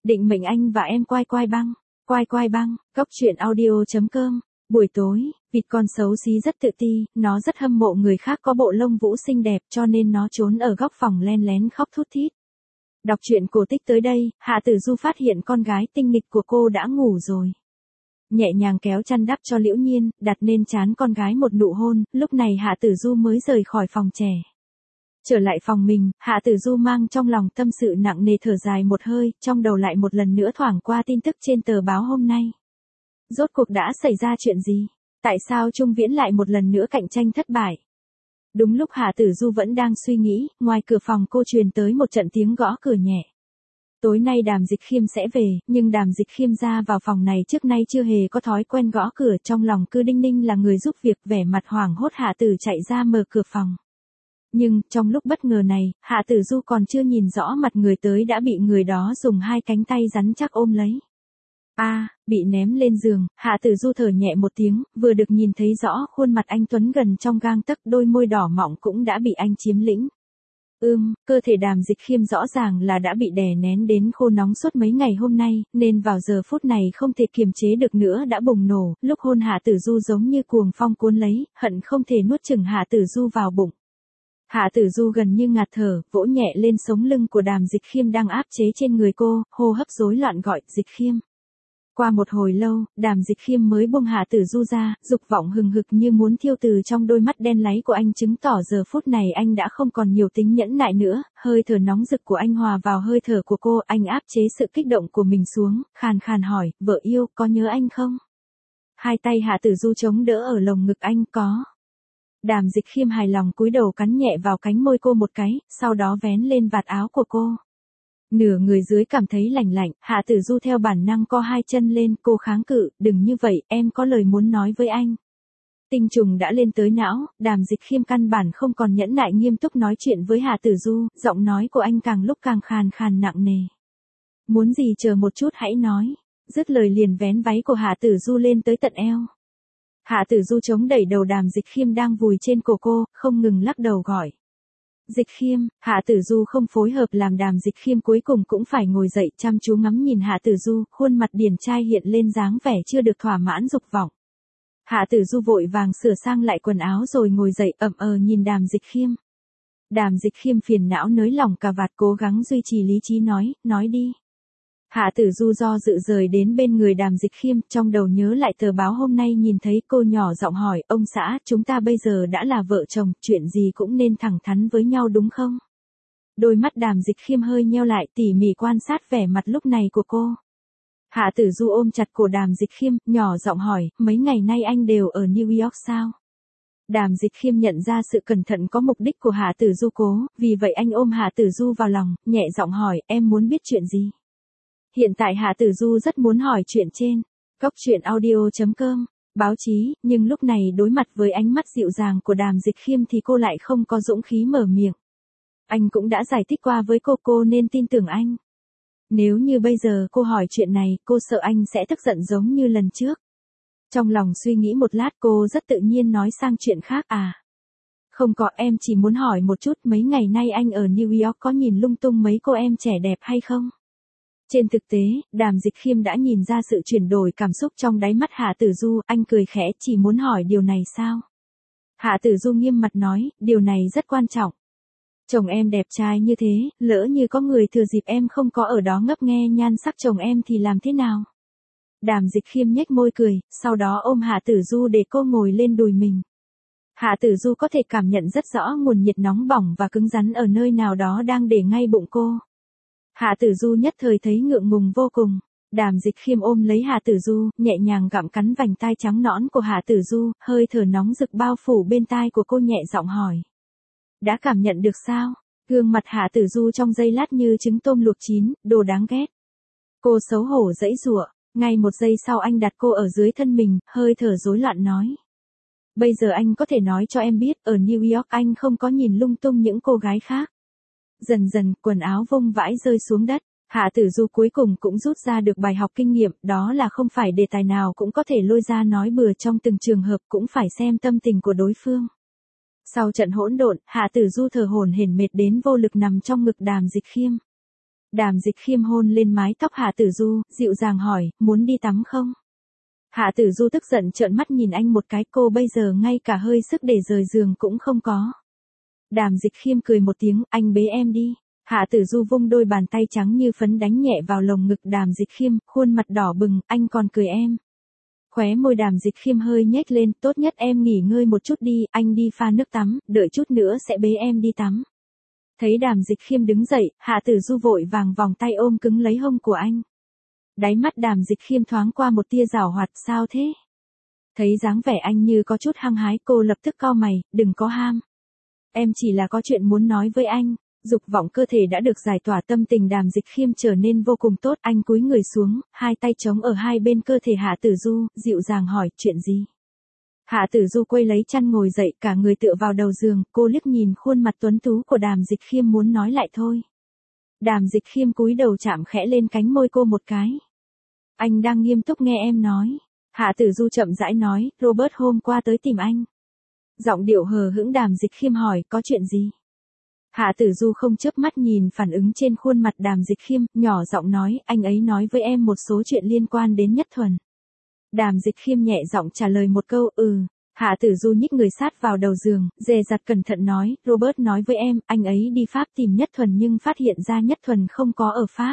Định mệnh anh và em quai quai băng. Quai quai băng, góc truyện audio.com. Buổi tối, vịt con xấu xí rất tự ti, nó rất hâm mộ người khác có bộ lông vũ xinh đẹp cho nên nó trốn ở góc phòng len lén khóc thút thít. Đọc truyện cổ tích tới đây, Hạ Tử Du phát hiện con gái tinh nghịch của cô đã ngủ rồi. Nhẹ nhàng kéo chăn đắp cho Liễu Nhiên, đặt lên trán con gái một nụ hôn, lúc này Hạ Tử Du mới rời khỏi phòng trẻ. Trở lại phòng mình, Hạ Tử Du mang trong lòng tâm sự nặng nề thở dài một hơi, trong đầu lại một lần nữa thoảng qua tin tức trên tờ báo hôm nay. Rốt cuộc đã xảy ra chuyện gì? Tại sao Trung Viễn lại một lần nữa cạnh tranh thất bại? Đúng lúc Hạ Tử Du vẫn đang suy nghĩ, ngoài cửa phòng cô truyền tới một trận tiếng gõ cửa nhẹ. Tối nay Đàm Dịch Khiêm sẽ về, nhưng Đàm Dịch Khiêm ra vào phòng này trước nay chưa hề có thói quen gõ cửa, trong lòng cứ đinh ninh là người giúp việc, vẻ mặt hoảng hốt Hạ Tử chạy ra mở cửa phòng. Nhưng, trong lúc bất ngờ này, Hạ Tử Du còn chưa nhìn rõ mặt người tới đã bị người đó dùng hai cánh tay rắn chắc ôm lấy. Bị ném lên giường, Hạ Tử Du thở nhẹ một tiếng, vừa được nhìn thấy rõ khuôn mặt anh tuấn gần trong gang tấc, đôi môi đỏ mọng cũng đã bị anh chiếm lĩnh. Cơ thể Đàm Dịch Khiêm rõ ràng là đã bị đè nén đến khô nóng suốt mấy ngày hôm nay, nên vào giờ phút này không thể kiềm chế được nữa đã bùng nổ, lúc hôn Hạ Tử Du giống như cuồng phong cuốn lấy, hận không thể nuốt chửng Hạ Tử Du vào bụng. Hạ Tử Du gần như ngạt thở, vỗ nhẹ lên sống lưng của Đàm Dịch Khiêm đang áp chế trên người cô, hô hấp rối loạn gọi, Dịch Khiêm. Qua một hồi lâu, Đàm Dịch Khiêm mới buông Hạ Tử Du ra, dục vọng hừng hực như muốn thiêu từ trong đôi mắt đen láy của anh chứng tỏ giờ phút này anh đã không còn nhiều tính nhẫn nại nữa, hơi thở nóng rực của anh hòa vào hơi thở của cô, anh áp chế sự kích động của mình xuống, khàn khàn hỏi, vợ yêu, có nhớ anh không? Hai tay Hạ Tử Du chống đỡ ở lồng ngực anh, có. Đàm Dịch Khiêm hài lòng cúi đầu cắn nhẹ vào cánh môi cô một cái, sau đó vén lên vạt áo của cô. Nửa người dưới cảm thấy lạnh lạnh, Hạ Tử Du theo bản năng co hai chân lên, cô kháng cự, đừng như vậy, em có lời muốn nói với anh. Tinh trùng đã lên tới não, Đàm Dịch Khiêm căn bản không còn nhẫn nại nghiêm túc nói chuyện với Hạ Tử Du, giọng nói của anh càng lúc càng khàn khàn nặng nề. Muốn gì chờ một chút hãy nói, dứt lời liền vén váy của Hạ Tử Du lên tới tận eo. Hạ Tử Du chống đẩy đầu Đàm Dịch Khiêm đang vùi trên cổ cô, không ngừng lắc đầu gọi. Dịch Khiêm, Hạ Tử Du không phối hợp làm Đàm Dịch Khiêm cuối cùng cũng phải ngồi dậy chăm chú ngắm nhìn Hạ Tử Du, khuôn mặt điển trai hiện lên dáng vẻ chưa được thỏa mãn dục vọng. Hạ Tử Du vội vàng sửa sang lại quần áo rồi ngồi dậy nhìn Đàm Dịch Khiêm. Đàm Dịch Khiêm phiền não nới lỏng cà vạt cố gắng duy trì lý trí nói đi. Hạ Tử Du do dự rời đến bên người Đàm Dịch Khiêm, trong đầu nhớ lại tờ báo hôm nay nhìn thấy cô nhỏ giọng hỏi, ông xã, chúng ta bây giờ đã là vợ chồng, chuyện gì cũng nên thẳng thắn với nhau đúng không? Đôi mắt Đàm Dịch Khiêm hơi nheo lại tỉ mỉ quan sát vẻ mặt lúc này của cô. Hạ Tử Du ôm chặt cổ Đàm Dịch Khiêm, nhỏ giọng hỏi, mấy ngày nay anh đều ở New York sao? Đàm Dịch Khiêm nhận ra sự cẩn thận có mục đích của Hạ Tử Du cố, vì vậy anh ôm Hạ Tử Du vào lòng, nhẹ giọng hỏi, em muốn biết chuyện gì? Hiện tại Hạ Tử Du rất muốn hỏi chuyện trên. Góc truyện audio.com. Báo chí, nhưng lúc này đối mặt với ánh mắt dịu dàng của Đàm Dịch Khiêm thì cô lại không có dũng khí mở miệng. Anh cũng đã giải thích qua với cô nên tin tưởng anh. Nếu như bây giờ cô hỏi chuyện này, cô sợ anh sẽ tức giận giống như lần trước. Trong lòng suy nghĩ một lát cô rất tự nhiên nói sang chuyện khác Không có, em chỉ muốn hỏi một chút, mấy ngày nay anh ở New York có nhìn lung tung mấy cô em trẻ đẹp hay không? Trên thực tế, Đàm Dịch Khiêm đã nhìn ra sự chuyển đổi cảm xúc trong đáy mắt Hạ Tử Du, anh cười khẽ, chỉ muốn hỏi điều này sao? Hạ Tử Du nghiêm mặt nói, điều này rất quan trọng. Chồng em đẹp trai như thế, lỡ như có người thừa dịp em không có ở đó ngấp nghé nhan sắc chồng em thì làm thế nào? Đàm Dịch Khiêm nhếch môi cười, sau đó ôm Hạ Tử Du để cô ngồi lên đùi mình. Hạ Tử Du có thể cảm nhận rất rõ nguồn nhiệt nóng bỏng và cứng rắn ở nơi nào đó đang để ngay bụng cô. Hạ Tử Du nhất thời thấy ngượng ngùng vô cùng. Đàm Dịch Khiêm ôm lấy Hạ Tử Du, nhẹ nhàng gặm cắn vành tai trắng nõn của Hạ Tử Du, hơi thở nóng rực bao phủ bên tai của cô nhẹ giọng hỏi. Đã cảm nhận được sao? Gương mặt Hạ Tử Du trong giây lát như trứng tôm luộc chín, đồ đáng ghét. Cô xấu hổ giãy giụa, ngay một giây sau anh đặt cô ở dưới thân mình, hơi thở rối loạn nói. Bây giờ anh có thể nói cho em biết, ở New York anh không có nhìn lung tung những cô gái khác. Dần dần, quần áo vung vãi rơi xuống đất, Hạ Tử Du cuối cùng cũng rút ra được bài học kinh nghiệm, đó là không phải đề tài nào cũng có thể lôi ra nói bừa trong từng trường hợp, cũng phải xem tâm tình của đối phương. Sau trận hỗn độn, Hạ Tử Du thở hổn hển mệt đến vô lực nằm trong ngực Đàm Dịch Khiêm. Đàm Dịch Khiêm hôn lên mái tóc Hạ Tử Du, dịu dàng hỏi, muốn đi tắm không? Hạ Tử Du tức giận trợn mắt nhìn anh một cái, cô bây giờ ngay cả hơi sức để rời giường cũng không có. Đàm Dịch Khiêm cười một tiếng, anh bế em đi. Hạ Tử Du vung đôi bàn tay trắng như phấn đánh nhẹ vào lồng ngực Đàm Dịch Khiêm, khuôn mặt đỏ bừng, anh còn cười em. Khóe môi Đàm Dịch Khiêm hơi nhếch lên, tốt nhất em nghỉ ngơi một chút đi, anh đi pha nước tắm, đợi chút nữa sẽ bế em đi tắm. Thấy Đàm Dịch Khiêm đứng dậy, Hạ Tử Du vội vàng vòng tay ôm cứng lấy hông của anh. Đáy mắt Đàm Dịch Khiêm thoáng qua một tia giảo hoạt, sao thế? Thấy dáng vẻ anh như có chút hăng hái, cô lập tức cau mày, đừng có ham. Em chỉ là có chuyện muốn nói với anh. Dục vọng cơ thể đã được giải tỏa, tâm tình Đàm Dịch Khiêm trở nên vô cùng tốt, anh cúi người xuống, hai tay chống ở hai bên cơ thể Hạ Tử Du, dịu dàng hỏi, chuyện gì? Hạ Tử Du quay lấy chăn ngồi dậy, cả người tựa vào đầu giường, cô liếc nhìn khuôn mặt tuấn tú của Đàm Dịch Khiêm muốn nói lại thôi. Đàm Dịch Khiêm cúi đầu chạm khẽ lên cánh môi cô một cái. Anh đang nghiêm túc nghe em nói. Hạ Tử Du chậm rãi nói, Robert hôm qua tới tìm anh. Giọng điệu hờ hững. Đàm Dịch Khiêm hỏi, có chuyện gì? Hạ Tử Du không chớp mắt nhìn phản ứng trên khuôn mặt Đàm Dịch Khiêm, nhỏ giọng nói, anh ấy nói với em một số chuyện liên quan đến Nhất Thuần. Đàm Dịch Khiêm nhẹ giọng trả lời một câu, Hạ Tử Du nhích người sát vào đầu giường, dè dặt cẩn thận nói, Robert nói với em, anh ấy đi Pháp tìm Nhất Thuần nhưng phát hiện ra Nhất Thuần không có ở Pháp.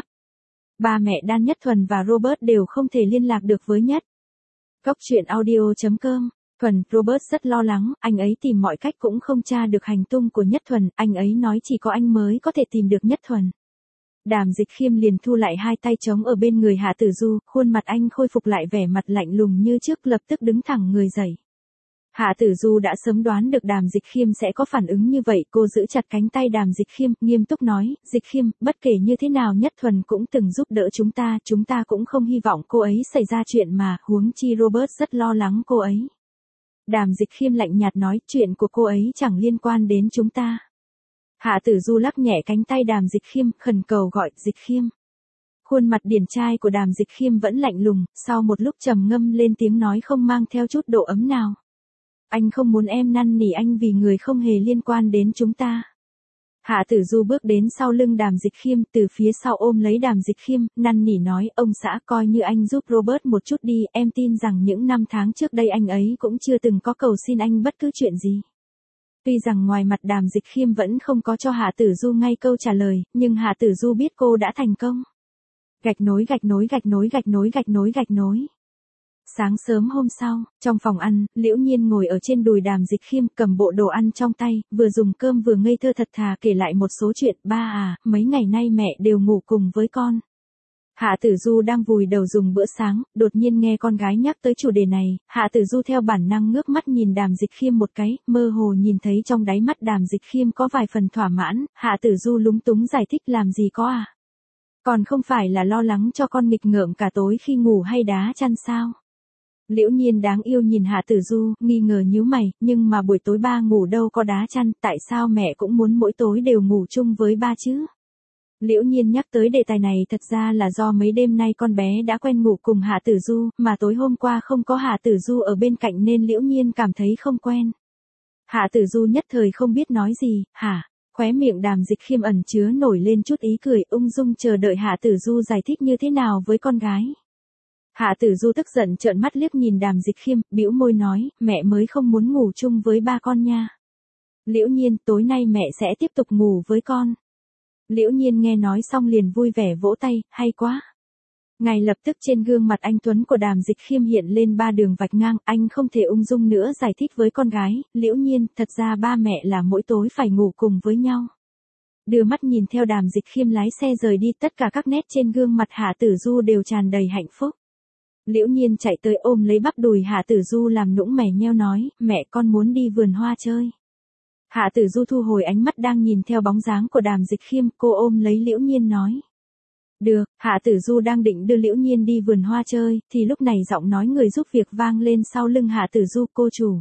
Ba mẹ Dan Nhất Thuần và Robert đều không thể liên lạc được với Nhất. Cốc truyện audio.com. Thuần, Robert rất lo lắng, anh ấy tìm mọi cách cũng không tra được hành tung của Nhất Thuần, anh ấy nói chỉ có anh mới có thể tìm được Nhất Thuần. Đàm Dịch Khiêm liền thu lại hai tay trống ở bên người Hạ Tử Du, khuôn mặt anh khôi phục lại vẻ mặt lạnh lùng như trước, lập tức đứng thẳng người dậy. Hạ Tử Du đã sớm đoán được Đàm Dịch Khiêm sẽ có phản ứng như vậy, cô giữ chặt cánh tay Đàm Dịch Khiêm, nghiêm túc nói, Dịch Khiêm, bất kể như thế nào Nhất Thuần cũng từng giúp đỡ chúng ta cũng không hy vọng cô ấy xảy ra chuyện mà, huống chi Robert rất lo lắng cô ấy. Đàm Dịch Khiêm lạnh nhạt nói, chuyện của cô ấy chẳng liên quan đến chúng ta. Hạ Tử Du lắc nhẹ cánh tay Đàm Dịch Khiêm, khẩn cầu gọi, Dịch Khiêm. Khuôn mặt điển trai của Đàm Dịch Khiêm vẫn lạnh lùng, sau một lúc trầm ngâm lên tiếng nói không mang theo chút độ ấm nào. Anh không muốn em năn nỉ anh vì người không hề liên quan đến chúng ta. Hạ Tử Du bước đến sau lưng Đàm Dịch Khiêm, từ phía sau ôm lấy Đàm Dịch Khiêm, năn nỉ nói, ông xã coi như anh giúp Robert một chút đi, em tin rằng những năm tháng trước đây anh ấy cũng chưa từng có cầu xin anh bất cứ chuyện gì. Tuy rằng ngoài mặt Đàm Dịch Khiêm vẫn không có cho Hạ Tử Du ngay câu trả lời, nhưng Hạ Tử Du biết cô đã thành công. Gạch nối gạch nối gạch nối gạch nối gạch nối gạch nối. Sáng sớm hôm sau, trong phòng ăn, Liễu Nhiên ngồi ở trên đùi Đàm Dịch Khiêm, cầm bộ đồ ăn trong tay, vừa dùng cơm vừa ngây thơ thật thà kể lại một số chuyện, ba à, mấy ngày nay mẹ đều ngủ cùng với con. Hạ Tử Du đang vùi đầu dùng bữa sáng, đột nhiên nghe con gái nhắc tới chủ đề này, Hạ Tử Du theo bản năng ngước mắt nhìn Đàm Dịch Khiêm một cái, mơ hồ nhìn thấy trong đáy mắt Đàm Dịch Khiêm có vài phần thỏa mãn, Hạ Tử Du lúng túng giải thích làm gì có à. Còn không phải là lo lắng cho con nghịch ngợm cả tối khi ngủ hay đá chăn sao. Liễu Nhiên đáng yêu nhìn Hạ Tử Du, nghi ngờ nhíu mày, nhưng mà buổi tối ba ngủ đâu có đá chăn, tại sao mẹ cũng muốn mỗi tối đều ngủ chung với ba chứ? Liễu Nhiên nhắc tới đề tài này thật ra là do mấy đêm nay con bé đã quen ngủ cùng Hạ Tử Du, mà tối hôm qua không có Hạ Tử Du ở bên cạnh nên Liễu Nhiên cảm thấy không quen. Hạ Tử Du nhất thời không biết nói gì, hả? Khóe miệng Đàm Dịch Khiêm ẩn chứa nổi lên chút ý cười, ung dung chờ đợi Hạ Tử Du giải thích như thế nào với con gái. Hạ Tử Du tức giận trợn mắt liếc nhìn Đàm Dịch Khiêm, bĩu môi nói, mẹ mới không muốn ngủ chung với ba con nha. Liễu Nhiên, tối nay mẹ sẽ tiếp tục ngủ với con. Liễu Nhiên nghe nói xong liền vui vẻ vỗ tay, hay quá. Ngay lập tức trên gương mặt anh tuấn của Đàm Dịch Khiêm hiện lên ba đường vạch ngang, anh không thể ung dung nữa giải thích với con gái, Liễu Nhiên, thật ra ba mẹ là mỗi tối phải ngủ cùng với nhau. Đưa mắt nhìn theo Đàm Dịch Khiêm lái xe rời đi, tất cả các nét trên gương mặt Hạ Tử Du đều tràn đầy hạnh phúc. Liễu Nhiên chạy tới ôm lấy bắp đùi Hạ Tử Du làm nũng mè nheo nói, mẹ con muốn đi vườn hoa chơi. Hạ Tử Du thu hồi ánh mắt đang nhìn theo bóng dáng của Đàm Dịch Khiêm, cô ôm lấy Liễu Nhiên nói. Được, Hạ Tử Du đang định đưa Liễu Nhiên đi vườn hoa chơi, thì lúc này giọng nói người giúp việc vang lên sau lưng Hạ Tử Du, cô chủ.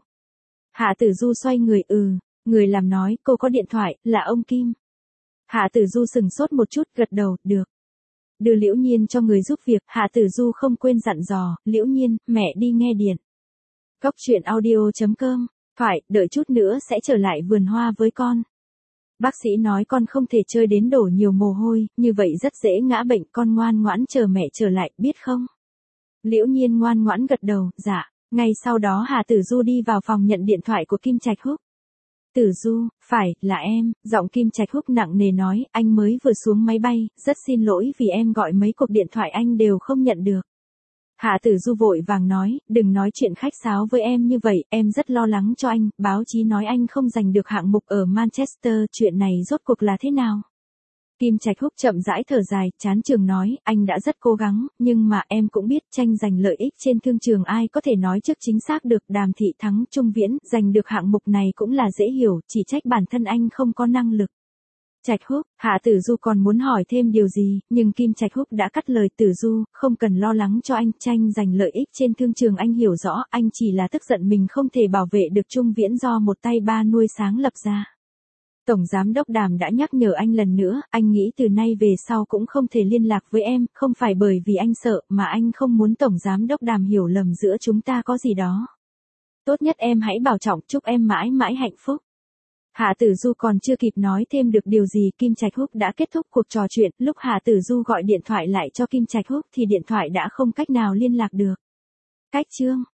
Hạ Tử Du xoay người, người làm nói, cô có điện thoại, là ông Kim. Hạ Tử Du sừng sốt một chút, gật đầu, được. Đưa Liễu Nhiên cho người giúp việc, Hạ Tử Du không quên dặn dò, Liễu Nhiên, mẹ đi nghe điện. Cốc truyện audio.com, phải, đợi chút nữa sẽ trở lại vườn hoa với con. Bác sĩ nói con không thể chơi đến đổ nhiều mồ hôi, như vậy rất dễ ngã bệnh, con ngoan ngoãn chờ mẹ trở lại, biết không? Liễu Nhiên ngoan ngoãn gật đầu, dạ. Ngay sau đó Hà Tử Du đi vào phòng nhận điện thoại của Kim Trạch Húc. Tử Du, phải, là em, giọng Kim Trạch Húc nặng nề nói, anh mới vừa xuống máy bay, rất xin lỗi vì em gọi mấy cuộc điện thoại anh đều không nhận được. Hạ Tử Du vội vàng nói, đừng nói chuyện khách sáo với em như vậy, em rất lo lắng cho anh, báo chí nói anh không giành được hạng mục ở Manchester, chuyện này rốt cuộc là thế nào? Kim Trạch Húc chậm rãi thở dài, chán trường nói, anh đã rất cố gắng, nhưng mà em cũng biết tranh giành lợi ích trên thương trường ai có thể nói trước chính xác được, Đàm Thị thắng Trung Viễn, giành được hạng mục này cũng là dễ hiểu, chỉ trách bản thân anh không có năng lực. Trạch Húc, Hạ Tử Du còn muốn hỏi thêm điều gì, nhưng Kim Trạch Húc đã cắt lời Tử Du, không cần lo lắng cho anh, tranh giành lợi ích trên thương trường anh hiểu rõ, anh chỉ là tức giận mình không thể bảo vệ được Trung Viễn do một tay ba nuôi sáng lập ra. Tổng Giám đốc Đàm đã nhắc nhở anh lần nữa, anh nghĩ từ nay về sau cũng không thể liên lạc với em, không phải bởi vì anh sợ, mà anh không muốn Tổng Giám đốc Đàm hiểu lầm giữa chúng ta có gì đó. Tốt nhất em hãy bảo trọng, chúc em mãi mãi hạnh phúc. Hạ Tử Du còn chưa kịp nói thêm được điều gì, Kim Trạch Húc đã kết thúc cuộc trò chuyện, lúc Hạ Tử Du gọi điện thoại lại cho Kim Trạch Húc thì điện thoại đã không cách nào liên lạc được. Cách chương